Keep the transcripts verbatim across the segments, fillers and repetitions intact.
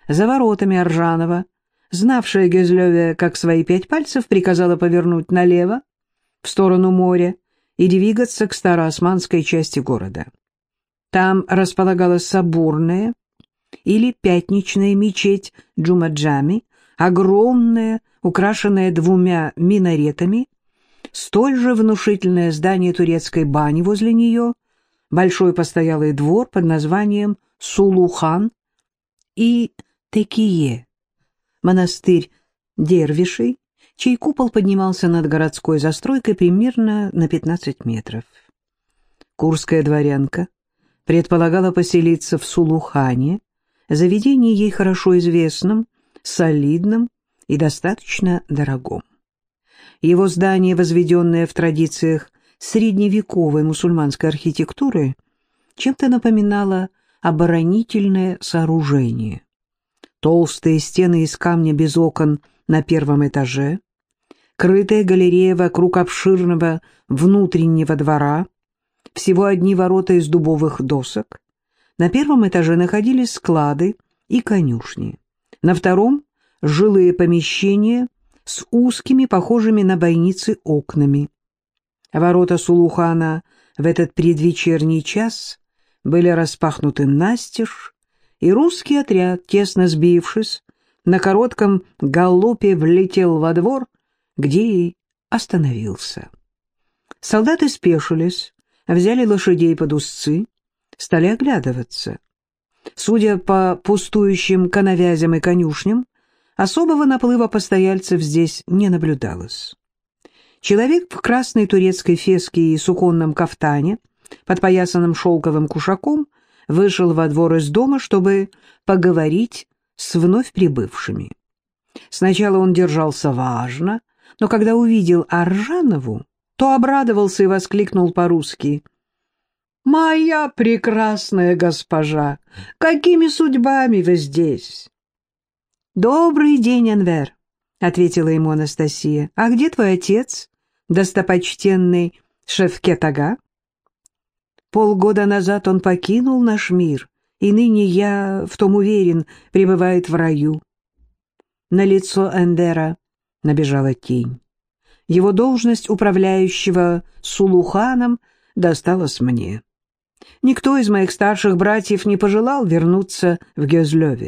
За воротами Аржанова, знавшая Гюзлёве как свои пять пальцев, приказала повернуть налево, в сторону моря, и двигаться к староосманской части города. Там располагалась соборная или пятничная мечеть Джумаджами, огромная, украшенная двумя минаретами, столь же внушительное здание турецкой бани возле нее, большой постоялый двор под названием Сулухан и Текие, монастырь дервишей, чей купол поднимался над городской застройкой примерно на пятнадцать метров. Курская дворянка предполагала поселиться в Сулухане, заведении ей хорошо известном, солидном и достаточно дорогом. Его здание, возведенное в традициях средневековой мусульманской архитектуры, чем-то напоминало оборонительное сооружение. Толстые стены из камня без окон на первом этаже, крытая галерея вокруг обширного внутреннего двора, всего одни ворота из дубовых досок. На первом этаже находились склады и конюшни. На втором — жилые помещения с узкими, похожими на бойницы, окнами. Ворота Сулухана в этот предвечерний час были распахнуты настежь, и русский отряд, тесно сбившись, на коротком галопе влетел во двор, где и остановился. Солдаты спешились, взяли лошадей под узцы, стали оглядываться. Судя по пустующим коновязям и конюшням, особого наплыва постояльцев здесь не наблюдалось. Человек в красной турецкой феске и суконном кафтане, подпоясанном шелковым кушаком, вышел во двор из дома, чтобы поговорить с вновь прибывшими. Сначала он держался важно, но когда увидел Аржанову, то обрадовался и воскликнул по-русски: «Моя прекрасная госпожа, какими судьбами вы здесь?» «Добрый день, Энвер», — ответила ему Анастасия. «А где твой отец, достопочтенный Шевкет ага?» «Полгода назад он покинул наш мир, и ныне, я в том уверен, пребывает в раю». На лицо Эндера набежала тень. Его должность управляющего Сулуханом досталась мне. Никто из моих старших братьев не пожелал вернуться в Гюзлёве.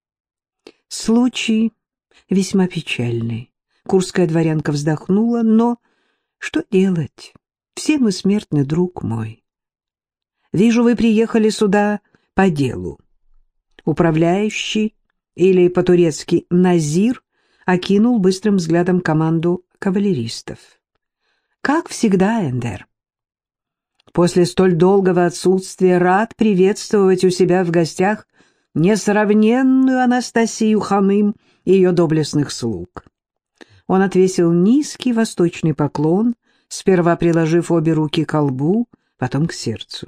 Случай весьма печальный. Курская дворянка вздохнула, но что делать? Все мы смертны, друг мой. Вижу, вы приехали сюда по делу. Управляющий, или по-турецки назир, окинул быстрым взглядом команду кавалеристов. Как всегда, Эндер. После столь долгого отсутствия рад приветствовать у себя в гостях несравненную Анастасию ханым и ее доблестных слуг. Он отвесил низкий восточный поклон, сперва приложив обе руки к колбу, потом к сердцу.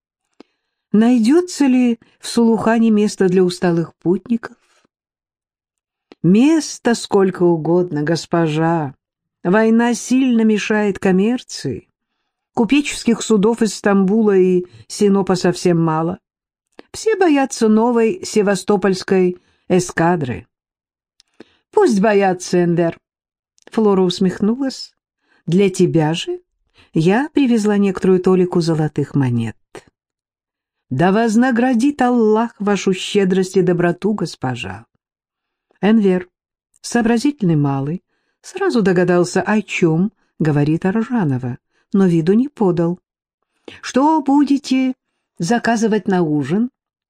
Найдется ли в Сулухане место для усталых путников? Место сколько угодно, госпожа. Война сильно мешает коммерции. Купеческих судов из Стамбула и Синопа совсем мало. Все боятся новой севастопольской эскадры. Пусть боятся, Энвер. Флора усмехнулась. Для тебя же я привезла некоторую толику золотых монет. Да вознаградит Аллах вашу щедрость и доброту, госпожа. Энвер, сообразительный малый, сразу догадался, о чем говорит Аржанова, но виду не подал. Что будете заказывать на ужин?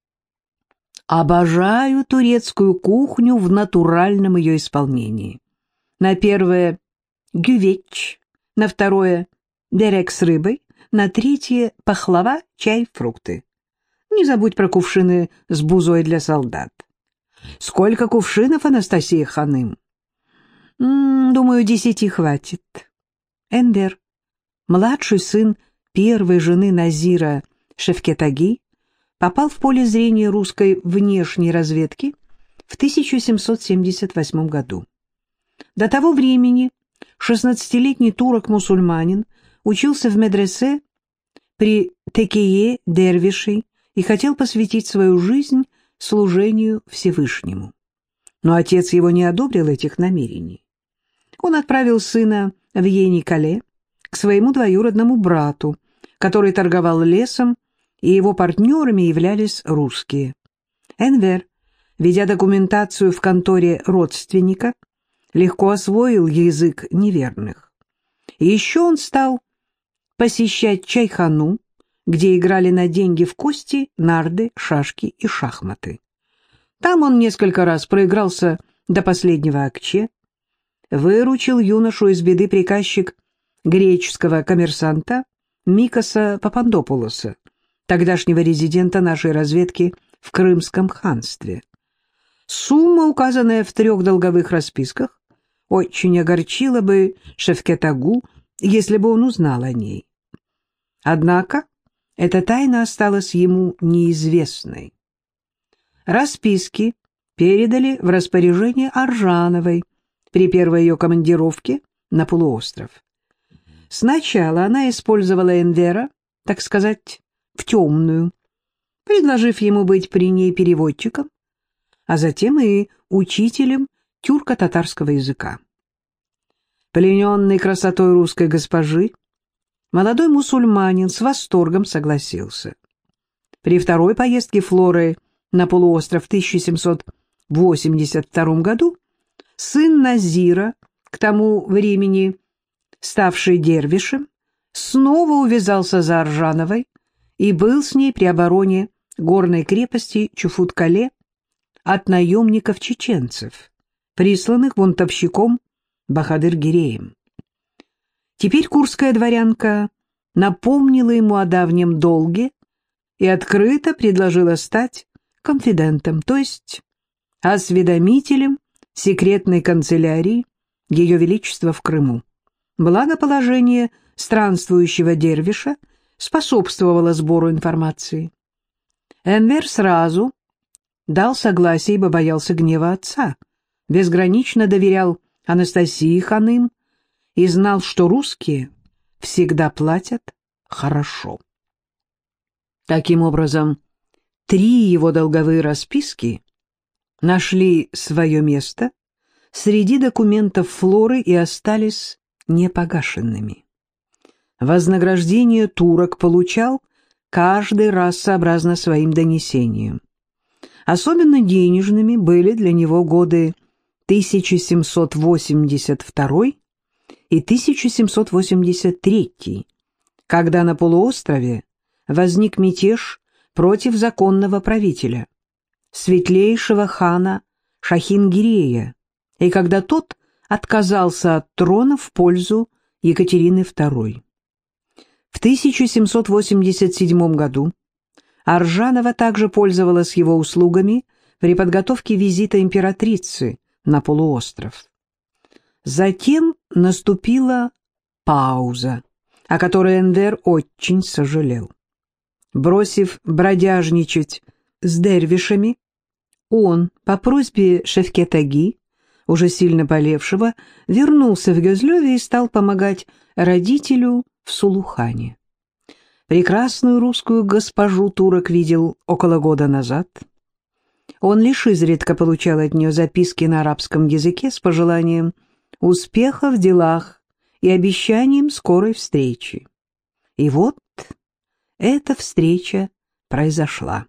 Обожаю турецкую кухню в натуральном ее исполнении. На первое — гювеч, на второе — дерек с рыбой, на третье — пахлава, чай, фрукты. Не забудь про кувшины с бузой для солдат. Сколько кувшинов, Анастасия ханым? М-м, думаю, десяти хватит. Энвер, младший сын первой жены Назира Шевкет-аги, попал в поле зрения русской внешней разведки в тысяча семьсот семьдесят восьмом году. До того времени шестнадцатилетний турок-мусульманин учился в медресе при Текие дервишей и хотел посвятить свою жизнь служению Всевышнему. Но отец его не одобрил этих намерений. Он отправил сына в Йеникале к своему двоюродному брату, который торговал лесом, и его партнерами являлись русские. Энвер, ведя документацию в конторе родственника, легко освоил язык неверных. И еще он стал посещать чайхану, где играли на деньги в кости, нарды, шашки и шахматы. Там он несколько раз проигрался до последнего акче. Выручил юношу из беды приказчик греческого коммерсанта Микоса Папандопулоса, тогдашнего резидента нашей разведки в Крымском ханстве. Сумма, указанная в трех долговых расписках, очень огорчила бы Шевкет-агу, если бы он узнал о ней. Однако эта тайна осталась ему неизвестной. Расписки передали в распоряжение Аржановой при первой ее командировке на полуостров. Сначала она использовала Энвера, так сказать, в темную, предложив ему быть при ней переводчиком, а затем и учителем тюрко-татарского языка. Плененный красотой русской госпожи, молодой мусульманин с восторгом согласился. При второй поездке Флоры на полуостров в тысяча семьсот восемьдесят втором году сын Назира, к тому времени ставший дервишем, снова увязался за Аржановой и был с ней при обороне горной крепости Чуфут-Кале от наемников-чеченцев, присланных бунтовщиком Бахадыр-Гиреем. Теперь курская дворянка напомнила ему о давнем долге и открыто предложила стать конфидентом, то есть осведомителем секретной канцелярии Ее Величества в Крыму. Благоположение странствующего дервиша способствовало сбору информации. Энвер сразу дал согласие, ибо боялся гнева отца, безгранично доверял Анастасии Ханым и знал, что русские всегда платят хорошо. Таким образом, три его долговые расписки нашли свое место среди документов Флоры и остались непогашенными. Вознаграждение турок получал каждый раз сообразно своим донесениям. Особенно денежными были для него годы тысяча семьсот восемьдесят второй и тысяча семьсот восемьдесят третий, когда на полуострове возник мятеж против законного правителя, светлейшего хана Шахин-Гирея, и когда тот отказался от трона в пользу Екатерины второй. В тысяча семьсот восемьдесят седьмом году Аржанова также пользовалась его услугами при подготовке визита императрицы на полуостров. Затем наступила пауза, о которой Энвер очень сожалел. Бросив бродяжничать с дервишами, он, по просьбе Шевкет-аги, уже сильно болевшего, вернулся в Гюзлёве и стал помогать родителю в Сулухане. Прекрасную русскую госпожу турок видел около года назад. Он лишь изредка получал от нее записки на арабском языке с пожеланием успеха в делах и обещанием скорой встречи. И вот эта встреча произошла.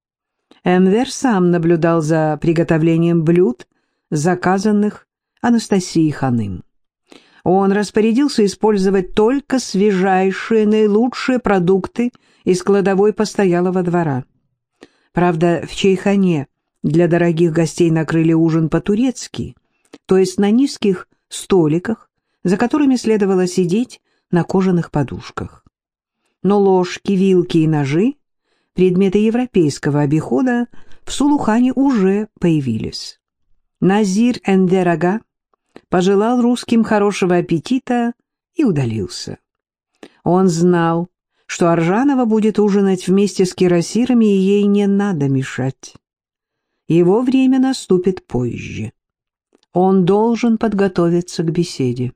Энвер сам наблюдал за приготовлением блюд, заказанных Анастасией Ханым. Он распорядился использовать только свежайшие, наилучшие продукты из кладовой постоялого двора. Правда, в чайхане для дорогих гостей накрыли ужин по-турецки, то есть на низких столиках, за которыми следовало сидеть на кожаных подушках. Но ложки, вилки и ножи, предметы европейского обихода, в Сулухане уже появились. Назир Энвер-ага пожелал русским хорошего аппетита и удалился. Он знал, что Аржанова будет ужинать вместе с кирасирами, и ей не надо мешать. Его время наступит позже. Он должен подготовиться к беседе.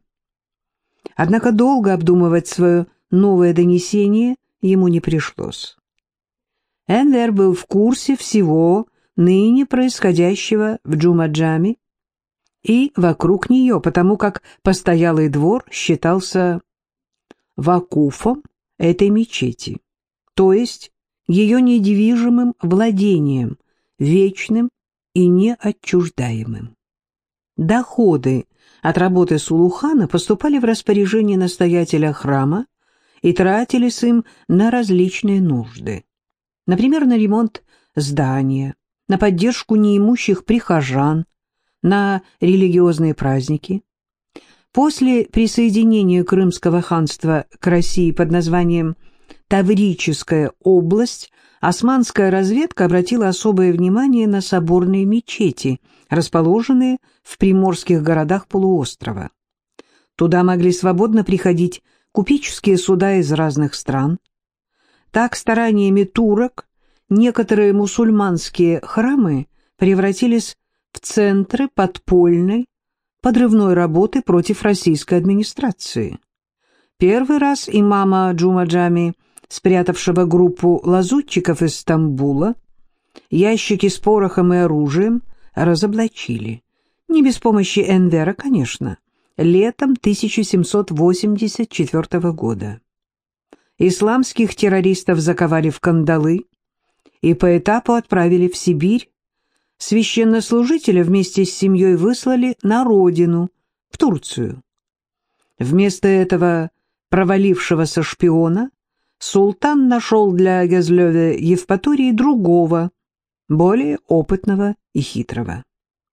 Однако долго обдумывать свое новое донесение ему не пришлось. Энвер был в курсе всего ныне происходящего в Джумаджаме и вокруг нее, потому как постоялый двор считался вакуфом этой мечети, то есть ее недвижимым владением, вечным и неотчуждаемым. Доходы от работы Сулухана поступали в распоряжение настоятеля храма и тратились им на различные нужды. Например, на ремонт здания, на поддержку неимущих прихожан, на религиозные праздники. После присоединения Крымского ханства к России под названием Таврическая область османская разведка обратила особое внимание на соборные мечети, расположенные в приморских городах полуострова. Туда могли свободно приходить купеческие суда из разных стран. Так стараниями турок некоторые мусульманские храмы превратились в центры подпольной, подрывной работы против российской администрации. Первый раз имама Джумаджами, спрятавшего группу лазутчиков из Стамбула, ящики с порохом и оружием разоблачили. Не без помощи Энвера, конечно, летом тысяча семьсот восемьдесят четвёртого года. Исламских террористов заковали в кандалы и по этапу отправили в Сибирь. Священнослужителя вместе с семьей выслали на родину, в Турцию. Вместо этого провалившегося шпиона султан нашел для Гязлёва Евпатории другого, более опытного и хитрого.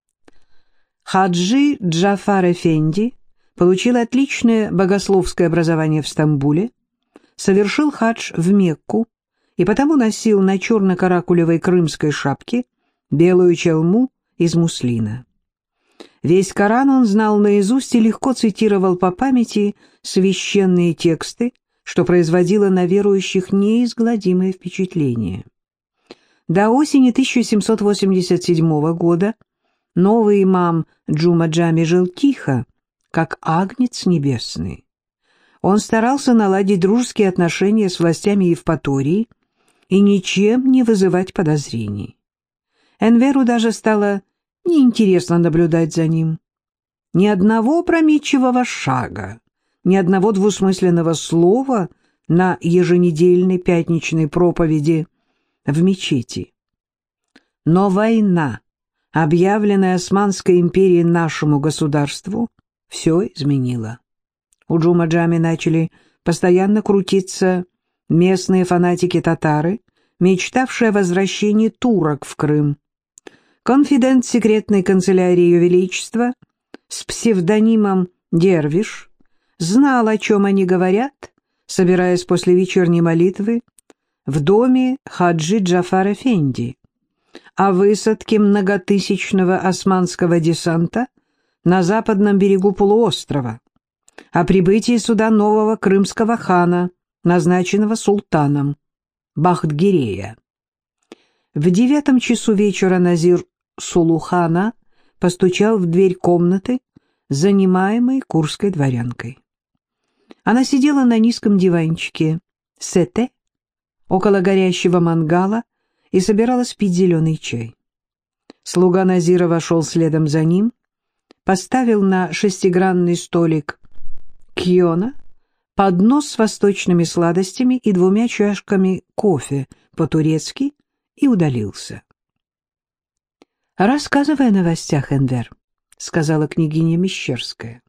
Хаджи Джафар Эфенди получил отличное богословское образование в Стамбуле, совершил хадж в Мекку и потому носил на черно-каракулевой крымской шапке белую челму из муслина. Весь Коран он знал наизусть и легко цитировал по памяти священные тексты, что производило на верующих неизгладимое впечатление. До осени тысяча семьсот восемьдесят седьмого года новый имам Джумаджами жил тихо, как агнец небесный. Он старался наладить дружеские отношения с властями Евпатории и ничем не вызывать подозрений. Энверу даже стало неинтересно наблюдать за ним. Ни одного опрометчивого шага, ни одного двусмысленного слова на еженедельной пятничной проповеди в мечети. Но война, объявленная Османской империей нашему государству, все изменила. У Джумаджами начали постоянно крутиться местные фанатики-татары, мечтавшие о возвращении турок в Крым. Конфидент секретной канцелярии Ее Величества с псевдонимом Дервиш знал, о чем они говорят, собираясь после вечерней молитвы в доме Хаджи Джафар Эфенди, о высадке многотысячного османского десанта на западном берегу полуострова, о прибытии сюда нового крымского хана, назначенного султаном, Бахтгирея. В девятом часу вечера Назир Сулухана постучал в дверь комнаты, занимаемой курской дворянкой. Она сидела на низком диванчике сете около горящего мангала и собиралась пить зеленый чай. Слуга Назира вошел следом за ним, поставил на шестигранный столик кьона поднос с восточными сладостями и двумя чашками кофе по-турецки и удалился. «Рассказывай о новостях, Энвер», — сказала княгиня Мещерская.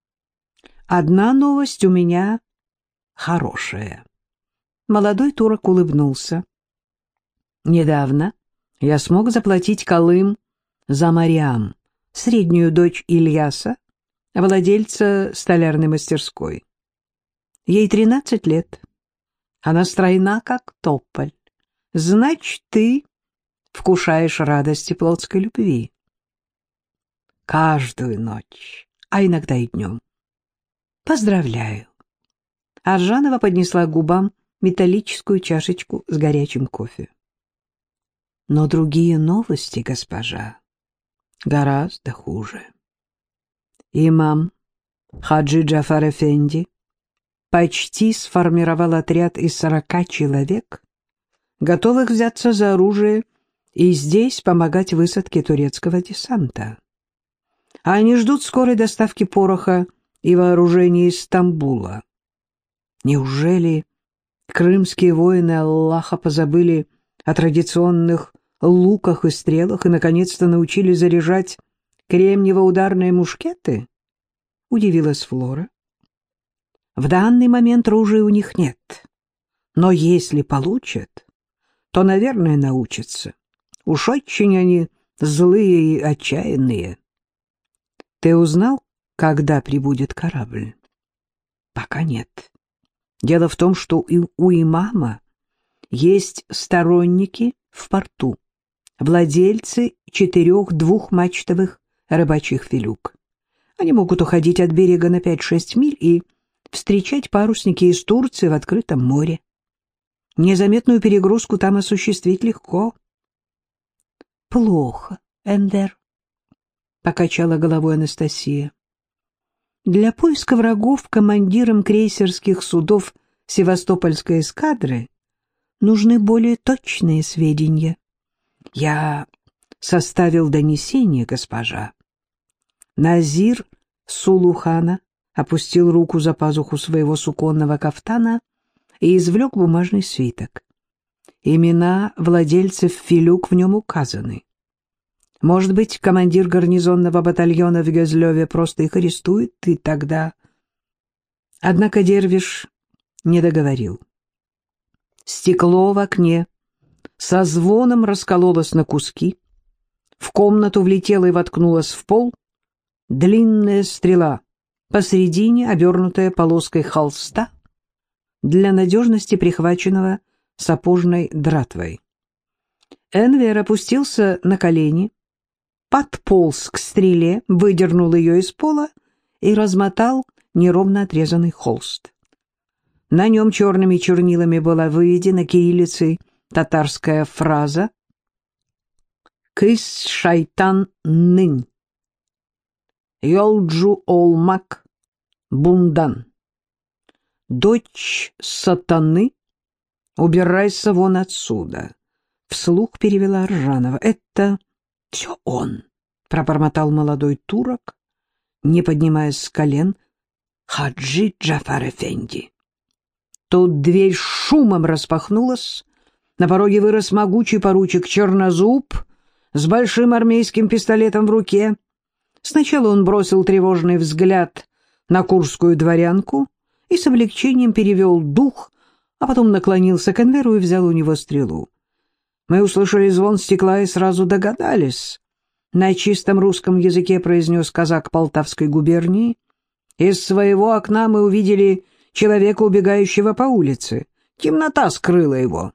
«Одна новость у меня хорошая». Молодой турок улыбнулся. «Недавно я смог заплатить Колым за Мариам, среднюю дочь Ильяса, владельца столярной мастерской. Ей тринадцать лет. Она стройна, как тополь. Значит, ты вкушаешь радости плотской любви. Каждую ночь, а иногда и днем. Поздравляю». Аржанова поднесла к губам металлическую чашечку с горячим кофе. «Но другие новости, госпожа, гораздо хуже. Имам Хаджи Джафар Эфенди почти сформировал отряд из сорока человек, готовых взяться за оружие и здесь помогать высадке турецкого десанта. А они ждут скорой доставки пороха и вооружения из Стамбула. Неужели крымские воины Аллаха позабыли о традиционных луках и стрелах и, наконец-то, научились заряжать кремниево-ударные мушкеты? Удивилась Флора. В данный момент ружей у них нет, но если получат, то, наверное, научатся. Уж очень они злые и отчаянные. Ты узнал, когда прибудет корабль? Пока нет. Дело в том, что и у имама есть сторонники в порту, владельцы четырех двухмачтовых рыбачьих филюк. Они могут уходить от берега на пять-шесть миль и встречать парусники из Турции в открытом море. Незаметную перегрузку там осуществить легко. — Плохо, Эндер, — покачала головой Анастасия. Для поиска врагов командирам крейсерских судов Севастопольской эскадры нужны более точные сведения. Я составил донесение, госпожа. Назир Сулухана опустил руку за пазуху своего суконного кафтана и извлек бумажный свиток. Имена владельцев филюк в нем указаны. Может быть, командир гарнизонного батальона в Гезлёве просто их арестует, и тогда... Однако Дервиш не договорил. Стекло в окне со звоном раскололось на куски, в комнату влетела и воткнулась в пол длинная стрела, посредине обернутая полоской холста, для надежности прихваченного сапожной дратвой. Энвер опустился на колени, подполз к стреле, выдернул ее из пола и размотал неровно отрезанный холст. На нем черными чернилами была выведена кириллицей татарская фраза «Кыс шайтан нынь, йолджу олмак бундан». «Дочь сатаны, убирайся вон отсюда», — вслух перевела Ржанова. «Это все он», — пробормотал молодой турок, не поднимаясь с колен, «Хаджи Джафар Эфенди». Тут дверь шумом распахнулась, на пороге вырос могучий поручик Чернозуб с большим армейским пистолетом в руке. Сначала он бросил тревожный взгляд на курскую дворянку и с облегчением перевел дух, а потом наклонился к Энверу и взял у него стрелу. Мы услышали звон стекла и сразу догадались. На чистом русском языке произнес казак Полтавской губернии. Из своего окна мы увидели человека, убегающего по улице. Темнота скрыла его.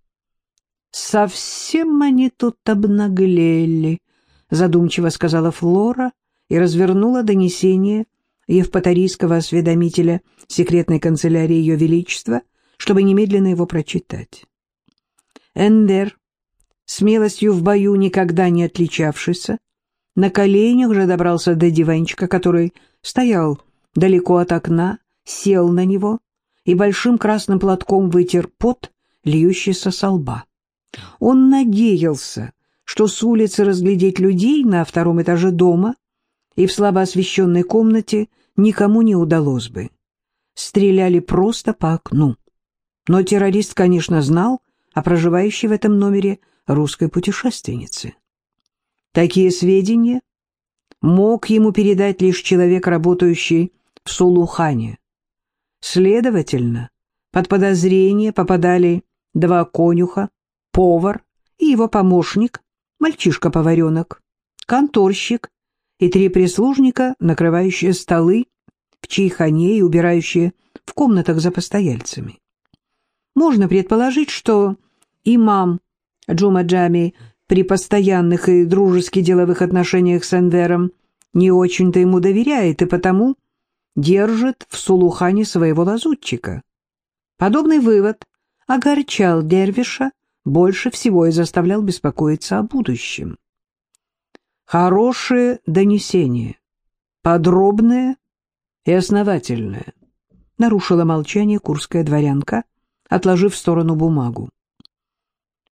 «Совсем они тут обнаглели», — задумчиво сказала Флора и развернула донесение евпаторийского осведомителя секретной канцелярии Ее Величества, чтобы немедленно его прочитать. Энвер, смелостью в бою никогда не отличавшийся, на коленях же добрался до диванчика, который стоял далеко от окна, сел на него и большим красным платком вытер пот, льющийся со лба. Он надеялся, что с улицы разглядеть людей на втором этаже дома и в слабо освещенной комнате никому не удалось бы. Стреляли просто по окну. Но террорист, конечно, знал о проживающей в этом номере русской путешественнице. Такие сведения мог ему передать лишь человек, работающий в Сулухане. Следовательно, под подозрение попадали два конюха, повар и его помощник, мальчишка-поваренок, конторщик и три прислужника, накрывающие столы в чайхане и убирающие в комнатах за постояльцами. Можно предположить, что имам Джума Джами при постоянных и дружески деловых отношениях с Энвером не очень-то ему доверяет и потому держит в Сулухане своего лазутчика. Подобный вывод огорчал Дервиша больше всего и заставлял беспокоиться о будущем. Хорошее донесение, подробное и основательное, нарушила молчание курская дворянка, отложив в сторону бумагу.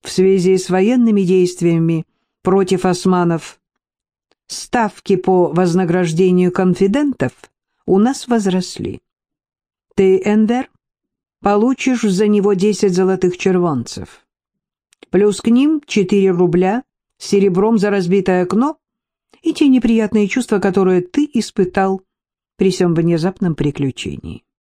В связи с военными действиями против османов ставки по вознаграждению конфидентов у нас возросли. Ты, Энвер, получишь за него десять золотых червонцев. Плюс к ним четыре рубля серебром за разбитое окно и те неприятные чувства, которые ты испытал при сём внезапном приключении.